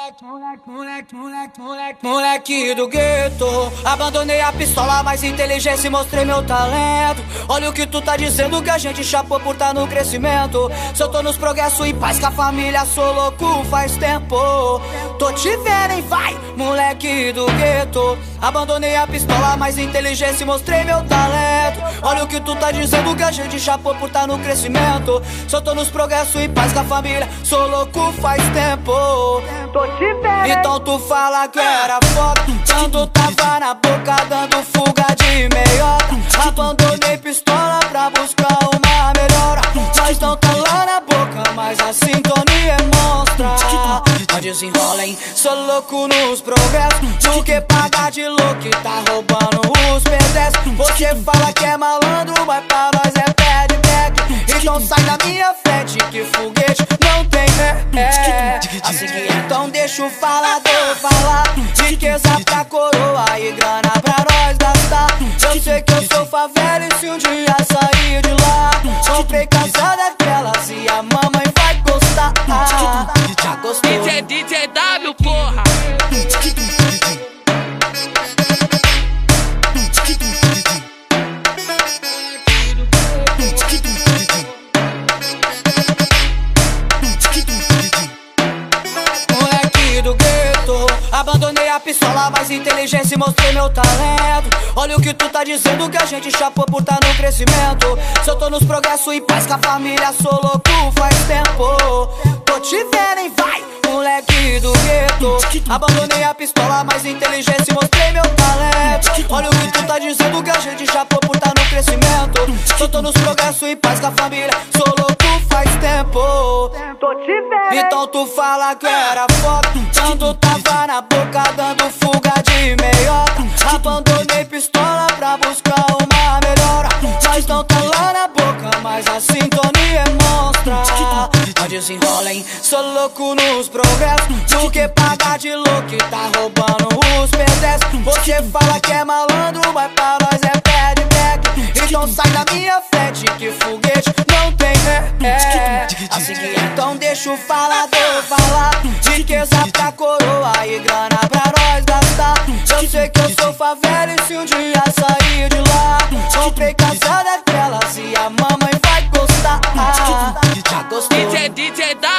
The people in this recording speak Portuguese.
Moleque do gueto, abandonei a pistola, mas inteligência e mostrei meu talento. Olha o que tu tá dizendo, que a gente chapou por tá no crescimento. Se eu tô nos progresso e paz com a família, sou louco faz tempo. Tô te vendo, hein, vai, moleque do gueto. Abandonei a pistola, mas inteligência e mostrei meu talento. Olha o que tu tá dizendo, que a gente chapou por tá no crescimento. Se eu tô nos progresso e paz com a família, sou louco faz tempo. Tô te vendo. Então tu fala que era foda, quando tava na boca dando fuga de meiota. Abandonei pistola pra buscar uma melhora. Nós não tá lá na boca, mas a sintonia é monstra. Não desenrola, hein, sou louco nos progressos. Do que pagar de louco e tá roubando os pedestres. Você fala que é malandro, mas pra nós é back. Então sai da minha frente que foguete não tem assim que então deixa o falador falar. Riqueza pra coroa e grana pra nós gastar. Eu sei que eu sou favela e se um dia sair de lá, comprei casa daquelas e a mamãe vai gostar. Já gostou? DJ W, porra! Abandonei a pistola, mas inteligência e mostrei meu talento. Olha o que tu tá dizendo, que a gente chapou por tá no crescimento. Se eu tô nos progresso e paz com a família, sou louco faz tempo. Tô te vendo, hein, vai, moleque do gueto. Abandonei a pistola, mas inteligência e mostrei meu talento. Olha o que tu tá dizendo, que a gente chapou por tá no crescimento. Se eu tô nos progresso e paz com a família, sou louco faz tempo. Tô te vendo. Então tu fala que era foda, quando tava na boca dando fuga de meiota. Abandonei pistola pra buscar uma melhora. Nós não tá lá na boca, mas a sintonia é monstra. Não desenrola, hein, sou louco nos progressos. Do que pagar de louco e tá roubando os pedestres. Você fala que é malandro, mas pra nós é back. Então sai da minha frente que foguete não tem assim que então deixa o falador falar. Riqueza pra coroa e grana pra nós gastar. Eu sei que eu sou favela e se um dia sair de lá, comprei casa daquelas e a mamãe vai gostar. Já gostou? DJ W.